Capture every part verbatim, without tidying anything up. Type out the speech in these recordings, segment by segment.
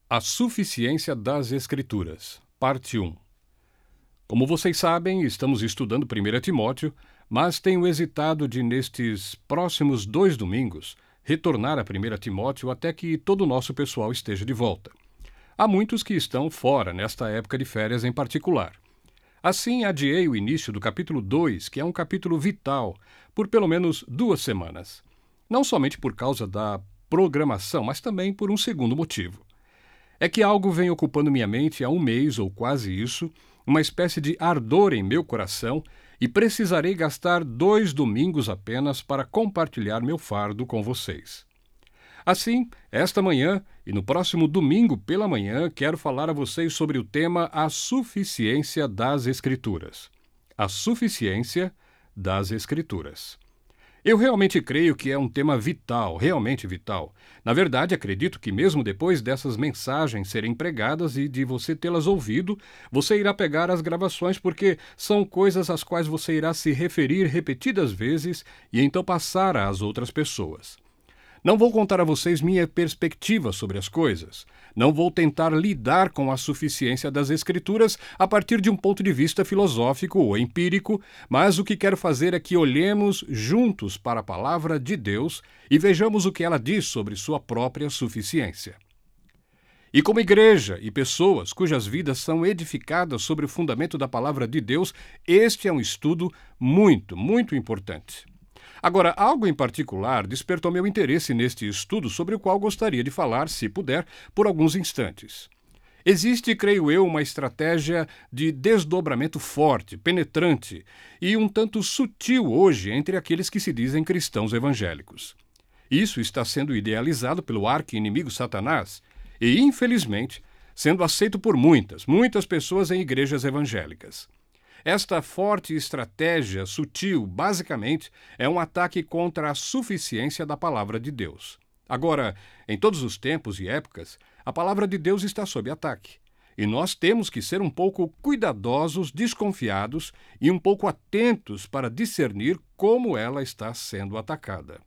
A suficiência das Escrituras, parte um. Como vocês sabem, estamos estudando primeiro Timóteo, mas tenho hesitado de, nestes próximos dois domingos, retornar a primeiro Timóteo até que todo o nosso pessoal esteja de volta. Há muitos que estão fora nesta época de férias em particular. Assim, adiei o início do capítulo dois, que é um capítulo vital, por pelo menos duas semanas. Não somente por causa da programação, mas também por um segundo motivo. É que algo vem ocupando minha mente há um mês ou quase isso, uma espécie de ardor em meu coração, e precisarei gastar dois domingos apenas para compartilhar meu fardo com vocês. Assim, esta manhã e no próximo domingo pela manhã, quero falar a vocês sobre o tema A Suficiência das Escrituras. A Suficiência das Escrituras. Eu realmente creio que é um tema vital, realmente vital. Na verdade, acredito que mesmo depois dessas mensagens serem pregadas e de você tê-las ouvido, você irá pegar as gravações porque são coisas às quais você irá se referir repetidas vezes e então passar às outras pessoas. Não vou contar a vocês minha perspectiva sobre as coisas. Não vou tentar lidar com a suficiência das Escrituras a partir de um ponto de vista filosófico ou empírico, mas o que quero fazer é que olhemos juntos para a palavra de Deus e vejamos o que ela diz sobre sua própria suficiência. E como igreja e pessoas cujas vidas são edificadas sobre o fundamento da palavra de Deus, este é um estudo muito, muito importante. Agora, algo em particular despertou meu interesse neste estudo sobre o qual gostaria de falar, se puder, por alguns instantes. Existe, creio eu, uma estratégia de desdobramento forte, penetrante e um tanto sutil hoje entre aqueles que se dizem cristãos evangélicos. Isso está sendo idealizado pelo arqui-inimigo Satanás e, infelizmente, sendo aceito por muitas, muitas pessoas em igrejas evangélicas. Esta forte estratégia sutil, basicamente, é um ataque contra a suficiência da palavra de Deus. Agora, em todos os tempos e épocas, a palavra de Deus está sob ataque. E nós temos que ser um pouco cuidadosos, desconfiados e um pouco atentos para discernir como ela está sendo atacada.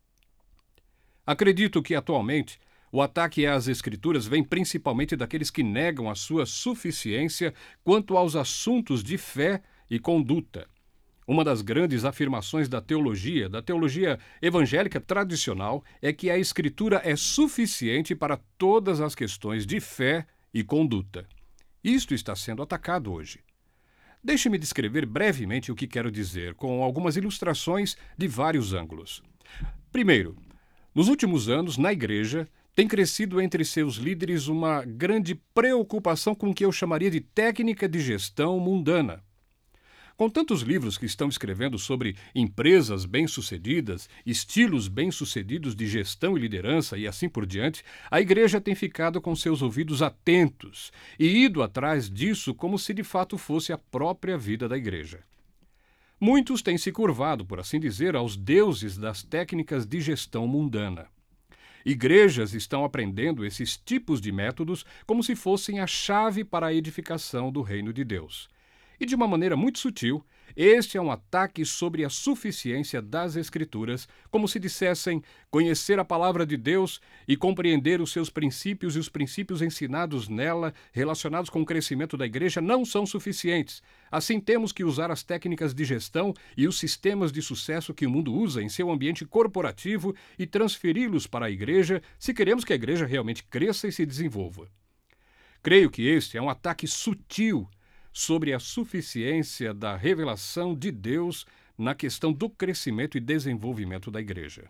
Acredito que, atualmente, o ataque às Escrituras vem principalmente daqueles que negam a sua suficiência quanto aos assuntos de fé e conduta. Uma das grandes afirmações da teologia, da teologia evangélica tradicional, é que a Escritura é suficiente para todas as questões de fé e conduta. Isto está sendo atacado hoje. Deixe-me descrever brevemente o que quero dizer, com algumas ilustrações de vários ângulos. Primeiro, nos últimos anos, na igreja, tem crescido entre seus líderes uma grande preocupação com o que eu chamaria de técnica de gestão mundana. Com tantos livros que estão escrevendo sobre empresas bem-sucedidas, estilos bem-sucedidos de gestão e liderança e assim por diante, a igreja tem ficado com seus ouvidos atentos e ido atrás disso como se de fato fosse a própria vida da igreja. Muitos têm se curvado, por assim dizer, aos deuses das técnicas de gestão mundana. Igrejas estão aprendendo esses tipos de métodos como se fossem a chave para a edificação do reino de Deus. E de uma maneira muito sutil, este é um ataque sobre a suficiência das Escrituras, como se dissessem conhecer a palavra de Deus e compreender os seus princípios e os princípios ensinados nela, relacionados com o crescimento da igreja, não são suficientes. Assim, temos que usar as técnicas de gestão e os sistemas de sucesso que o mundo usa em seu ambiente corporativo e transferi-los para a igreja, se queremos que a igreja realmente cresça e se desenvolva. Creio que este é um ataque sutil sobre a suficiência da revelação de Deus na questão do crescimento e desenvolvimento da igreja.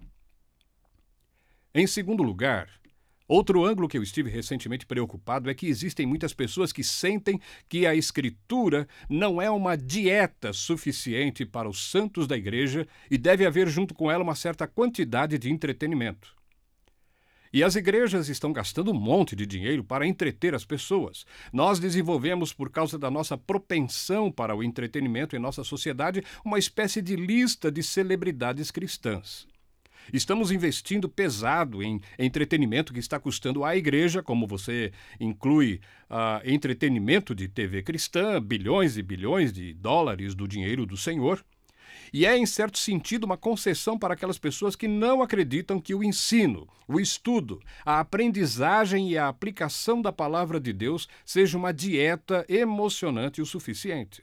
Em segundo lugar, outro ângulo que eu estive recentemente preocupado é que existem muitas pessoas que sentem que a Escritura não é uma dieta suficiente para os santos da igreja e deve haver junto com ela uma certa quantidade de entretenimento. E as igrejas estão gastando um monte de dinheiro para entreter as pessoas. Nós desenvolvemos, por causa da nossa propensão para o entretenimento em nossa sociedade, uma espécie de lista de celebridades cristãs. Estamos investindo pesado em entretenimento que está custando à igreja, como você inclui uh, entretenimento de T V cristã, bilhões e bilhões de dólares do dinheiro do Senhor. e é, em certo sentido, uma concessão para aquelas pessoas que não acreditam que o ensino, o estudo, a aprendizagem e a aplicação da palavra de Deus seja uma dieta emocionante o suficiente.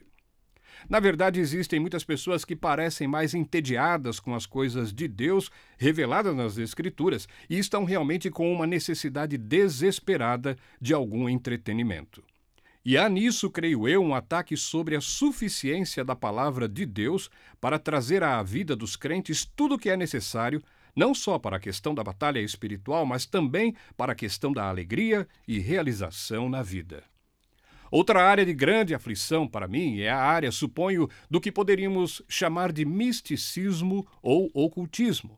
Na verdade, existem muitas pessoas que parecem mais entediadas com as coisas de Deus reveladas nas Escrituras e estão realmente com uma necessidade desesperada de algum entretenimento. E há nisso, creio eu, um ataque sobre a suficiência da palavra de Deus para trazer à vida dos crentes tudo o que é necessário, não só para a questão da batalha espiritual, mas também para a questão da alegria e realização na vida. Outra área de grande aflição para mim é a área, suponho, do que poderíamos chamar de misticismo ou ocultismo.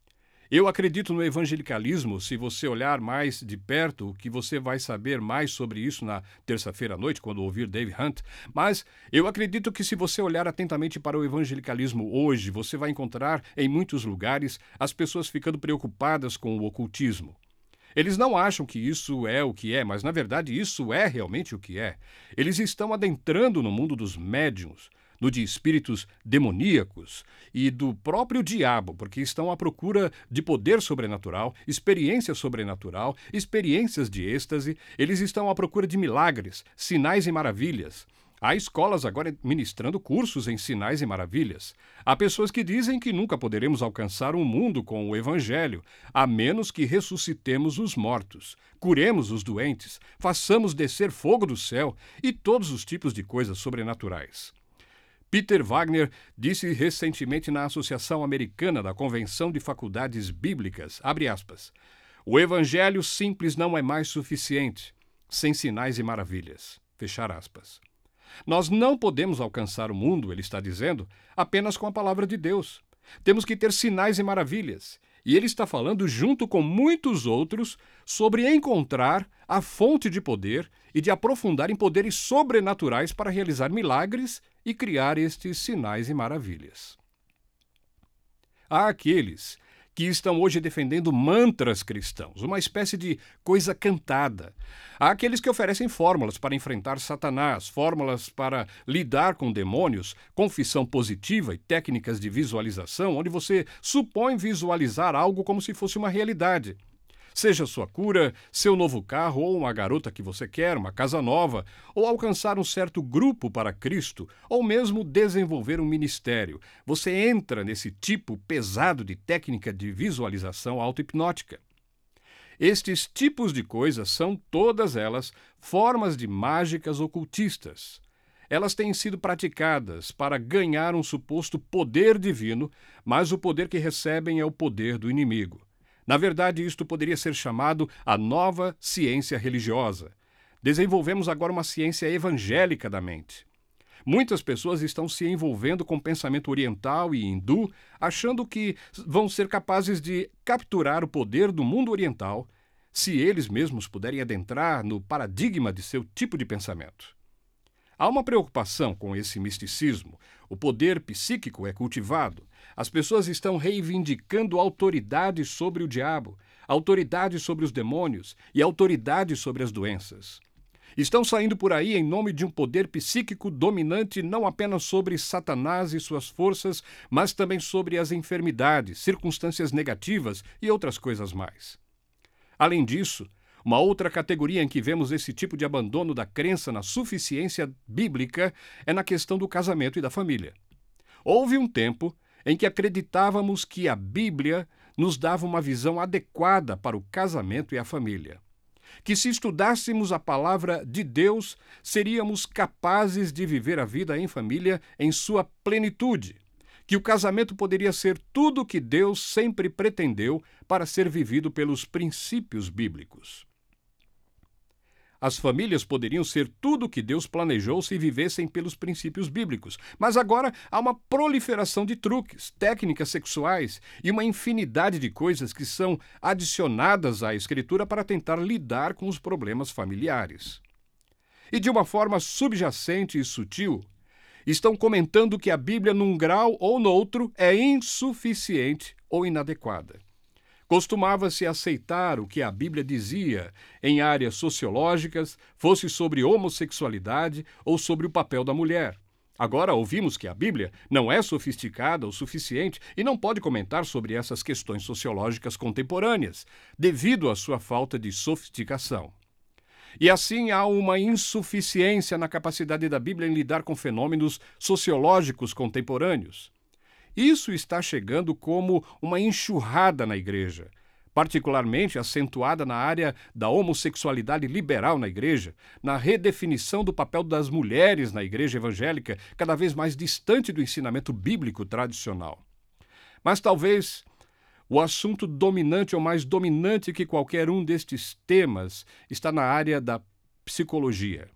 Eu acredito no evangelicalismo. Se você olhar mais de perto, o que você vai saber mais sobre isso na terça-feira à noite, quando ouvir Dave Hunt. Mas eu acredito que se você olhar atentamente para o evangelicalismo hoje, você vai encontrar em muitos lugares as pessoas ficando preocupadas com o ocultismo. Eles não acham que isso é o que é, mas na verdade isso é realmente o que é. Eles estão adentrando no mundo dos médiuns, no de espíritos demoníacos e do próprio diabo, porque estão à procura de poder sobrenatural, experiência sobrenatural, experiências de êxtase. Eles estão à procura de milagres, sinais e maravilhas. Há escolas agora ministrando cursos em sinais e maravilhas. Há pessoas que dizem que nunca poderemos alcançar um mundo com o Evangelho, a menos que ressuscitemos os mortos, curemos os doentes, façamos descer fogo do céu e todos os tipos de coisas sobrenaturais. Peter Wagner disse recentemente na Associação Americana da Convenção de Faculdades Bíblicas, abre aspas, o Evangelho simples não é mais suficiente, sem sinais e maravilhas, fechar aspas. Nós não podemos alcançar o mundo, ele está dizendo, apenas com a palavra de Deus. Temos que ter sinais e maravilhas. E ele está falando, junto com muitos outros, sobre encontrar a fonte de poder e de aprofundar em poderes sobrenaturais para realizar milagres e criar estes sinais e maravilhas. Há aqueles que estão hoje defendendo mantras cristãos, uma espécie de coisa cantada. Há aqueles que oferecem fórmulas para enfrentar Satanás, fórmulas para lidar com demônios, confissão positiva e técnicas de visualização, onde você supõe visualizar algo como se fosse uma realidade. Seja sua cura, seu novo carro ou uma garota que você quer, uma casa nova, ou alcançar um certo grupo para Cristo, ou mesmo desenvolver um ministério. Você entra nesse tipo pesado de técnica de visualização auto-hipnótica. Estes tipos de coisas são, todas elas, formas de mágicas ocultistas. Elas têm sido praticadas para ganhar um suposto poder divino, mas o poder que recebem é o poder do inimigo. Na verdade, isto poderia ser chamado a nova ciência religiosa. Desenvolvemos agora uma ciência evangélica da mente. Muitas pessoas estão se envolvendo com pensamento oriental e hindu, achando que vão ser capazes de capturar o poder do mundo oriental se eles mesmos puderem adentrar no paradigma de seu tipo de pensamento. Há uma preocupação com esse misticismo. O poder psíquico é cultivado. As pessoas estão reivindicando autoridade sobre o diabo, autoridade sobre os demônios e autoridade sobre as doenças. Estão saindo por aí em nome de um poder psíquico dominante não apenas sobre Satanás e suas forças, mas também sobre as enfermidades, circunstâncias negativas e outras coisas mais. Além disso, uma outra categoria em que vemos esse tipo de abandono da crença na suficiência bíblica é na questão do casamento e da família. Houve um tempo em que acreditávamos que a Bíblia nos dava uma visão adequada para o casamento e a família. Que se estudássemos a palavra de Deus, seríamos capazes de viver a vida em família em sua plenitude. Que o casamento poderia ser tudo o que Deus sempre pretendeu para ser vivido pelos princípios bíblicos. As famílias poderiam ser tudo o que Deus planejou se vivessem pelos princípios bíblicos. Mas agora há uma proliferação de truques, técnicas sexuais e uma infinidade de coisas que são adicionadas à Escritura para tentar lidar com os problemas familiares. E de uma forma subjacente e sutil, estão comentando que a Bíblia, num grau ou noutro, é insuficiente ou inadequada. Costumava-se aceitar o que a Bíblia dizia em áreas sociológicas, fosse sobre homossexualidade ou sobre o papel da mulher. Agora ouvimos que a Bíblia não é sofisticada o suficiente e não pode comentar sobre essas questões sociológicas contemporâneas, devido à sua falta de sofisticação. E assim há uma insuficiência na capacidade da Bíblia em lidar com fenômenos sociológicos contemporâneos. Isso está chegando como uma enxurrada na igreja, particularmente acentuada na área da homossexualidade liberal na igreja, na redefinição do papel das mulheres na igreja evangélica, cada vez mais distante do ensinamento bíblico tradicional. Mas talvez o assunto dominante ou mais dominante que qualquer um destes temas está na área da psicologia.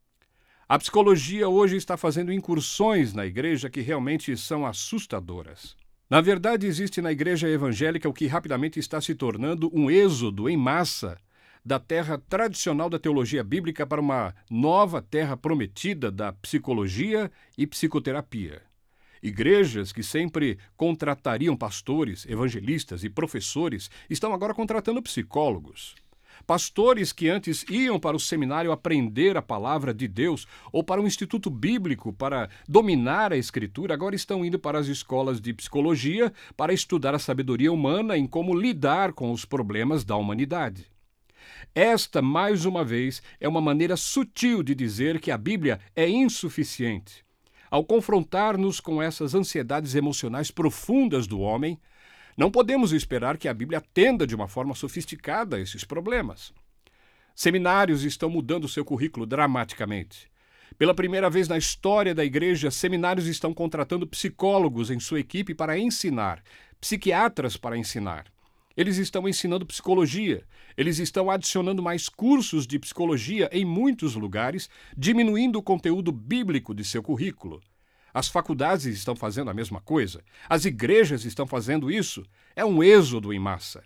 A psicologia hoje está fazendo incursões na igreja que realmente são assustadoras. Na verdade, existe na igreja evangélica o que rapidamente está se tornando um êxodo em massa da terra tradicional da teologia bíblica para uma nova terra prometida da psicologia e psicoterapia. Igrejas que sempre contratariam pastores, evangelistas e professores estão agora contratando psicólogos. Pastores que antes iam para o seminário aprender a palavra de Deus ou para um instituto bíblico para dominar a Escritura, agora estão indo para as escolas de psicologia para estudar a sabedoria humana em como lidar com os problemas da humanidade. Esta, mais uma vez, é uma maneira sutil de dizer que a Bíblia é insuficiente. Ao confrontar-nos com essas ansiedades emocionais profundas do homem, não podemos esperar que a Bíblia atenda de uma forma sofisticada a esses problemas. Seminários estão mudando seu currículo dramaticamente. Pela primeira vez na história da igreja, seminários estão contratando psicólogos em sua equipe para ensinar, psiquiatras para ensinar. Eles estão ensinando psicologia. Eles estão adicionando mais cursos de psicologia em muitos lugares, diminuindo o conteúdo bíblico de seu currículo. As faculdades estão fazendo a mesma coisa. As igrejas estão fazendo isso. É um êxodo em massa.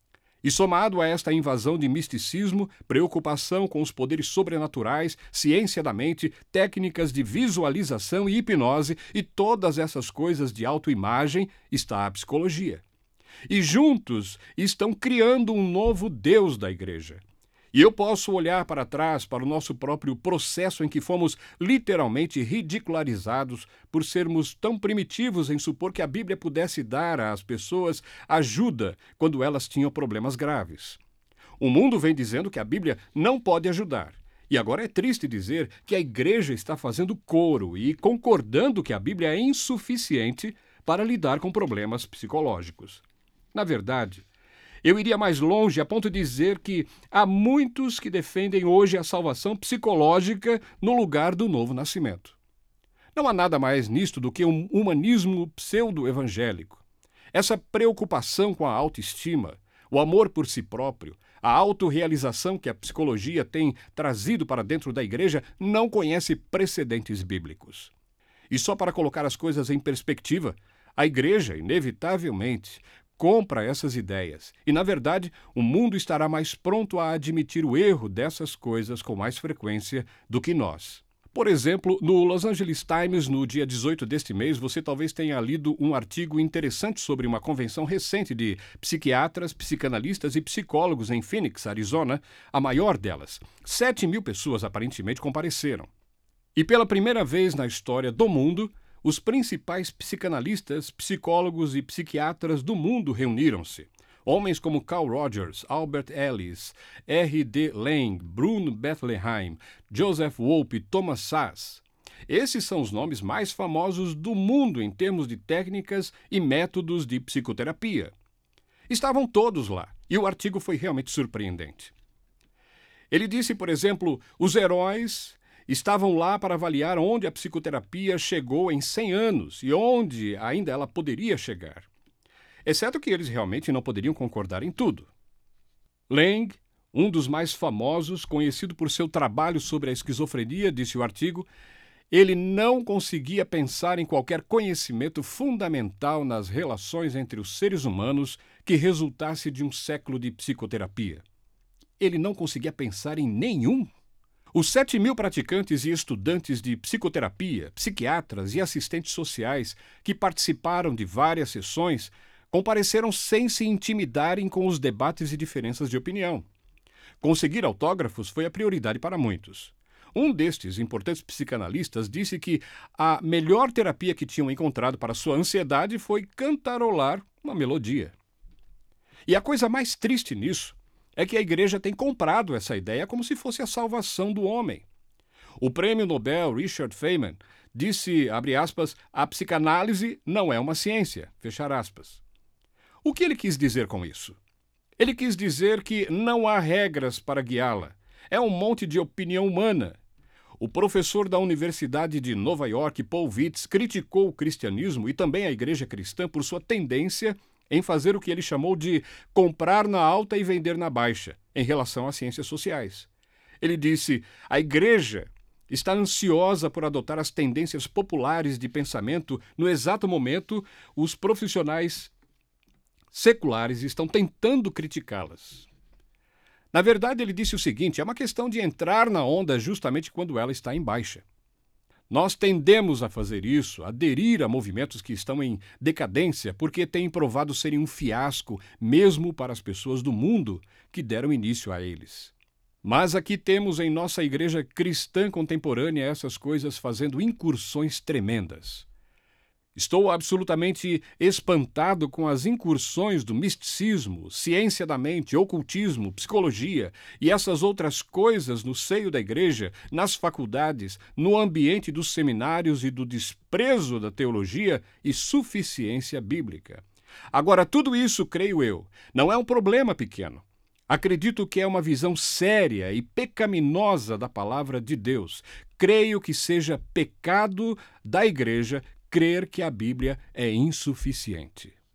E somado a esta invasão de misticismo, preocupação com os poderes sobrenaturais, ciência da mente, técnicas de visualização e hipnose e todas essas coisas de autoimagem, está a psicologia. E juntos estão criando um novo Deus da igreja. E eu posso olhar para trás para o nosso próprio processo em que fomos literalmente ridicularizados por sermos tão primitivos em supor que a Bíblia pudesse dar às pessoas ajuda quando elas tinham problemas graves. O mundo vem dizendo que a Bíblia não pode ajudar. E agora é triste dizer que a igreja está fazendo coro e concordando que a Bíblia é insuficiente para lidar com problemas psicológicos. Na verdade, eu iria mais longe a ponto de dizer que há muitos que defendem hoje a salvação psicológica no lugar do novo nascimento. Não há nada mais nisto do que um humanismo pseudo-evangélico. Essa preocupação com a autoestima, o amor por si próprio, a autorrealização que a psicologia tem trazido para dentro da igreja não conhece precedentes bíblicos. E só para colocar as coisas em perspectiva, a igreja, inevitavelmente, compra essas ideias. E, na verdade, o mundo estará mais pronto a admitir o erro dessas coisas com mais frequência do que nós. Por exemplo, no Los Angeles Times, no dia dezoito deste mês, você talvez tenha lido um artigo interessante sobre uma convenção recente de psiquiatras, psicanalistas e psicólogos em Phoenix, Arizona, a maior delas. Sete mil pessoas aparentemente compareceram. E pela primeira vez na história do mundo, os principais psicanalistas, psicólogos e psiquiatras do mundo reuniram-se. Homens como Carl Rogers, Albert Ellis, R D Laing, Bruno Bettelheim, Joseph Wolpe e Thomas Szasz. Esses são os nomes mais famosos do mundo em termos de técnicas e métodos de psicoterapia. Estavam todos lá, e o artigo foi realmente surpreendente. Ele disse, por exemplo, os heróis estavam lá para avaliar onde a psicoterapia chegou em cem anos e onde ainda ela poderia chegar. Exceto que eles realmente não poderiam concordar em tudo. Laing, um dos mais famosos, conhecido por seu trabalho sobre a esquizofrenia, disse o artigo, ele não conseguia pensar em qualquer conhecimento fundamental nas relações entre os seres humanos que resultasse de um século de psicoterapia. Ele não conseguia pensar em nenhum. Os sete mil praticantes e estudantes de psicoterapia, psiquiatras e assistentes sociais que participaram de várias sessões compareceram sem se intimidarem com os debates e diferenças de opinião. Conseguir autógrafos foi a prioridade para muitos. Um destes importantes psicanalistas disse que a melhor terapia que tinham encontrado para sua ansiedade foi cantarolar uma melodia. E a coisa mais triste nisso é que a igreja tem comprado essa ideia como se fosse a salvação do homem. O prêmio Nobel Richard Feynman disse, abre aspas, a psicanálise não é uma ciência, fechar aspas. O que ele quis dizer com isso? Ele quis dizer que não há regras para guiá-la. É um monte de opinião humana. O professor da Universidade de Nova York, Paul Vitz, criticou o cristianismo e também a igreja cristã por sua tendência em fazer o que ele chamou de comprar na alta e vender na baixa, em relação às ciências sociais. Ele disse, a igreja está ansiosa por adotar as tendências populares de pensamento. No exato momento, os profissionais seculares estão tentando criticá-las. Na verdade, ele disse o seguinte, é uma questão de entrar na onda justamente quando ela está em baixa. Nós tendemos a fazer isso, a aderir a movimentos que estão em decadência, porque têm provado serem um fiasco, mesmo para as pessoas do mundo que deram início a eles. Mas aqui temos em nossa igreja cristã contemporânea essas coisas fazendo incursões tremendas. Estou absolutamente espantado com as incursões do misticismo, ciência da mente, ocultismo, psicologia e essas outras coisas no seio da igreja, nas faculdades, no ambiente dos seminários e do desprezo da teologia e suficiência bíblica. Agora, tudo isso, creio eu, não é um problema pequeno. Acredito que é uma visão séria e pecaminosa da palavra de Deus. Creio que seja pecado da igreja crer que a Bíblia é insuficiente.